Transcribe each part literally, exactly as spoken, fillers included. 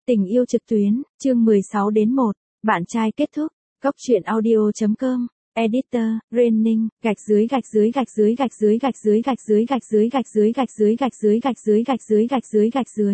Tình yêu trực tuyến, chương mười sáu đến một, bạn trai kết thúc, góc truyện audio chấm com, editor, Renning, gạch dưới gạch dưới gạch dưới gạch dưới gạch dưới gạch dưới gạch dưới gạch dưới gạch dưới gạch dưới gạch dưới gạch dưới gạch dưới gạch dưới.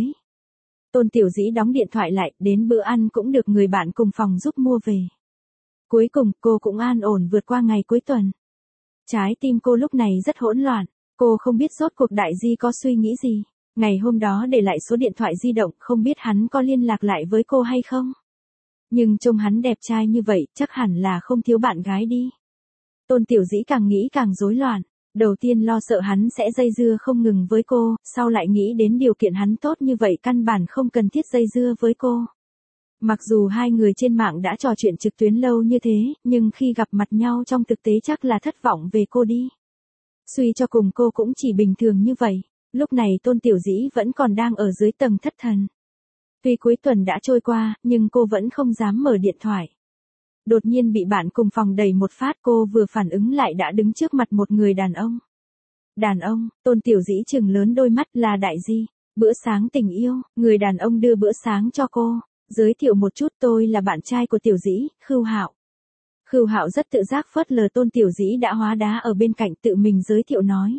Tôn Tiểu Dĩ đóng điện thoại lại, đến bữa ăn cũng được người bạn cùng phòng giúp mua về. Cuối cùng, cô cũng an ổn vượt qua ngày cuối tuần. Trái tim cô lúc này rất hỗn loạn, cô không biết rốt cuộc Đại Di có suy nghĩ gì. Ngày hôm đó để lại số điện thoại di động, không biết hắn có liên lạc lại với cô hay không. Nhưng trông hắn đẹp trai như vậy, chắc hẳn là không thiếu bạn gái đi. Tôn Tiểu Dĩ càng nghĩ càng rối loạn. Đầu tiên lo sợ hắn sẽ dây dưa không ngừng với cô, sau lại nghĩ đến điều kiện hắn tốt như vậy căn bản không cần thiết dây dưa với cô. Mặc dù hai người trên mạng đã trò chuyện trực tuyến lâu như thế, nhưng khi gặp mặt nhau trong thực tế chắc là thất vọng về cô đi. Suy cho cùng cô cũng chỉ bình thường như vậy. Lúc này Tôn Tiểu Dĩ vẫn còn đang ở dưới tầng thất thần. Tuy cuối tuần đã trôi qua, nhưng cô vẫn không dám mở điện thoại. Đột nhiên bị bạn cùng phòng đẩy một phát, cô vừa phản ứng lại đã đứng trước mặt một người đàn ông. Đàn ông, Tôn Tiểu Dĩ trừng lớn đôi mắt, là Đại Di. Bữa sáng tình yêu, người đàn ông đưa bữa sáng cho cô. Giới thiệu một chút, tôi là bạn trai của Tiểu Dĩ, Khưu Hạo. Khưu Hạo rất tự giác phớt lờ Tôn Tiểu Dĩ đã hóa đá ở bên cạnh, tự mình giới thiệu nói.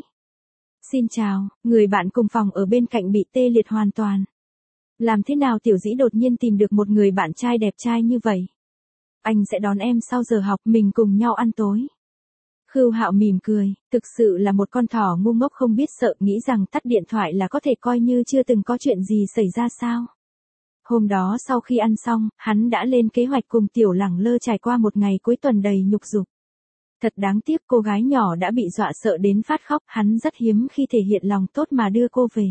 Xin chào, người bạn cùng phòng ở bên cạnh bị tê liệt hoàn toàn. Làm thế nào Tiểu Dĩ đột nhiên tìm được một người bạn trai đẹp trai như vậy? Anh sẽ đón em sau giờ học, mình cùng nhau ăn tối. Khưu Hạo mỉm cười, thực sự là một con thỏ ngu ngốc không biết sợ, nghĩ rằng tắt điện thoại là có thể coi như chưa từng có chuyện gì xảy ra sao. Hôm đó sau khi ăn xong, hắn đã lên kế hoạch cùng Tiểu Lẳng Lơ trải qua một ngày cuối tuần đầy nhục dục. Thật đáng tiếc, cô gái nhỏ đã bị dọa sợ đến phát khóc, hắn rất hiếm khi thể hiện lòng tốt mà đưa cô về.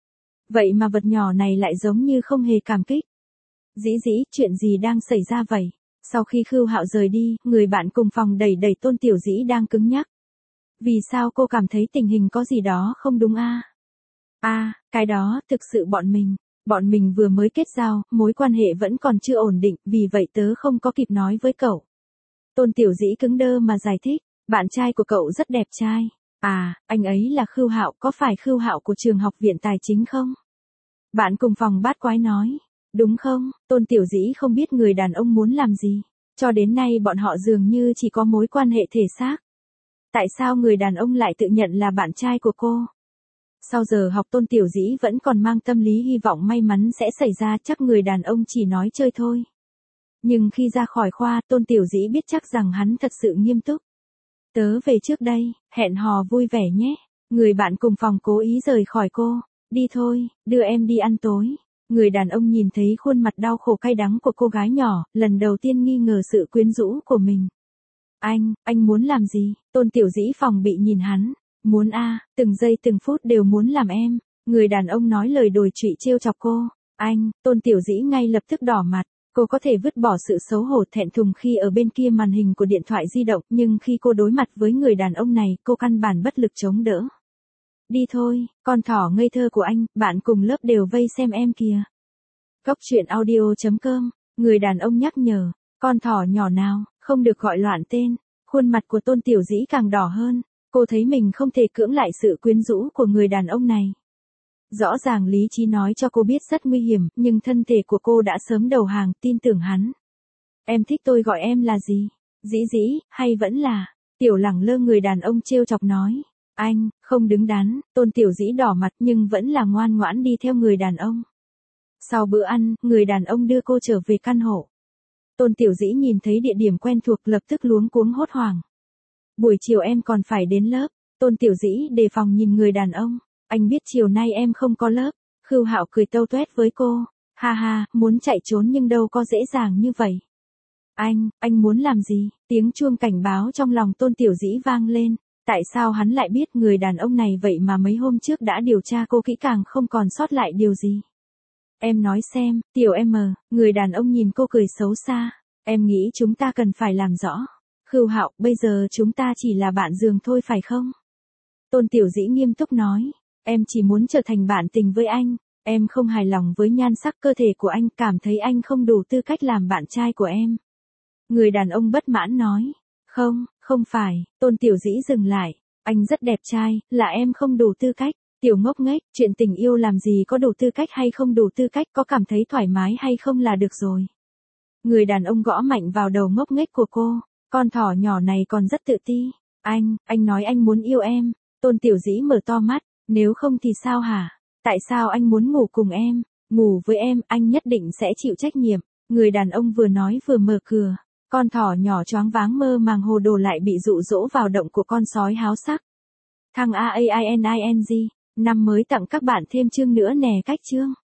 Vậy mà vật nhỏ này lại giống như không hề cảm kích. Dĩ Dĩ, chuyện gì đang xảy ra vậy? Sau khi Khưu Hạo rời đi, người bạn cùng phòng đẩy đẩy Tôn Tiểu Dĩ đang cứng nhắc. Vì sao cô cảm thấy tình hình có gì đó không đúng a? À? A, à, cái đó, thực sự bọn mình, bọn mình vừa mới kết giao, mối quan hệ vẫn còn chưa ổn định, vì vậy tớ không có kịp nói với cậu. Tôn Tiểu Dĩ cứng đơ mà giải thích, bạn trai của cậu rất đẹp trai. À, anh ấy là Khưu Hạo, có phải Khưu Hạo của trường học viện tài chính không? Bạn cùng phòng bát quái nói, đúng không? Tôn Tiểu Dĩ không biết người đàn ông muốn làm gì. Cho đến nay bọn họ dường như chỉ có mối quan hệ thể xác. Tại sao người đàn ông lại tự nhận là bạn trai của cô? Sau giờ học Tôn Tiểu Dĩ vẫn còn mang tâm lý hy vọng may mắn sẽ xảy ra, chắc người đàn ông chỉ nói chơi thôi. Nhưng khi ra khỏi khoa, Tôn Tiểu Dĩ biết chắc rằng hắn thật sự nghiêm túc. Tớ về trước đây, hẹn hò vui vẻ nhé. Người bạn cùng phòng cố ý rời khỏi cô. Đi thôi, đưa em đi ăn tối. Người đàn ông nhìn thấy khuôn mặt đau khổ cay đắng của cô gái nhỏ, lần đầu tiên nghi ngờ sự quyến rũ của mình. Anh, anh muốn làm gì? Tôn Tiểu Dĩ phòng bị nhìn hắn. Muốn a, à, từng giây từng phút đều muốn làm em. Người đàn ông nói lời đồi trụy trêu chọc cô. Anh, Tôn Tiểu Dĩ ngay lập tức đỏ mặt. Cô có thể vứt bỏ sự xấu hổ thẹn thùng khi ở bên kia màn hình của điện thoại di động, nhưng khi cô đối mặt với người đàn ông này, cô căn bản bất lực chống đỡ. Đi thôi, con thỏ ngây thơ của anh, bạn cùng lớp đều vây xem em kìa. Góc truyện audio chấm com, người đàn ông nhắc nhở, con thỏ nhỏ nào, không được gọi loạn tên. Khuôn mặt của Tôn Tiểu Dĩ càng đỏ hơn, cô thấy mình không thể cưỡng lại sự quyến rũ của người đàn ông này. Rõ ràng lý trí nói cho cô biết rất nguy hiểm, nhưng thân thể của cô đã sớm đầu hàng, tin tưởng hắn. Em thích tôi gọi em là gì? Dĩ Dĩ, hay vẫn là Tiểu Lẳng Lơ, người đàn ông trêu chọc nói. Anh, không đứng đắn. Tôn Tiểu Dĩ đỏ mặt nhưng vẫn là ngoan ngoãn đi theo người đàn ông. Sau bữa ăn, người đàn ông đưa cô trở về căn hộ. Tôn Tiểu Dĩ nhìn thấy địa điểm quen thuộc lập tức luống cuống hốt hoảng. Buổi chiều em còn phải đến lớp. Tôn Tiểu Dĩ đề phòng nhìn người đàn ông. Anh biết chiều nay em không có lớp. Khưu Hạo cười tâu tuét với cô. Ha ha, muốn chạy trốn nhưng đâu có dễ dàng như vậy. Anh, anh muốn làm gì? Tiếng chuông cảnh báo trong lòng Tôn Tiểu Dĩ vang lên. Tại sao hắn lại biết người đàn ông này vậy mà mấy hôm trước đã điều tra cô kỹ càng không còn sót lại điều gì? Em nói xem, Tiểu em, người đàn ông nhìn cô cười xấu xa. Em nghĩ chúng ta cần phải làm rõ. Khưu Hạo, bây giờ chúng ta chỉ là bạn giường thôi phải không? Tôn Tiểu Dĩ nghiêm túc nói. Em chỉ muốn trở thành bạn tình với anh. Em không hài lòng với nhan sắc cơ thể của anh, cảm thấy anh không đủ tư cách làm bạn trai của em. Người đàn ông bất mãn nói. Không, không phải. Tôn Tiểu Dĩ dừng lại. Anh rất đẹp trai, là em không đủ tư cách. Tiểu ngốc nghếch, chuyện tình yêu làm gì có đủ tư cách hay không đủ tư cách, có cảm thấy thoải mái hay không là được rồi. Người đàn ông gõ mạnh vào đầu ngốc nghếch của cô, con thỏ nhỏ này còn rất tự ti. Anh, anh nói anh muốn yêu em. Tôn Tiểu Dĩ mở to mắt, nếu không thì sao hả? Tại sao anh muốn ngủ cùng em? Ngủ với em, anh nhất định sẽ chịu trách nhiệm. Người đàn ông vừa nói vừa mở cửa. Con thỏ nhỏ choáng váng mơ màng hồ đồ lại bị dụ dỗ vào động của con sói háo sắc. Thằng A A I N I N G, năm mới tặng các bạn thêm chương nữa nè, cách chương.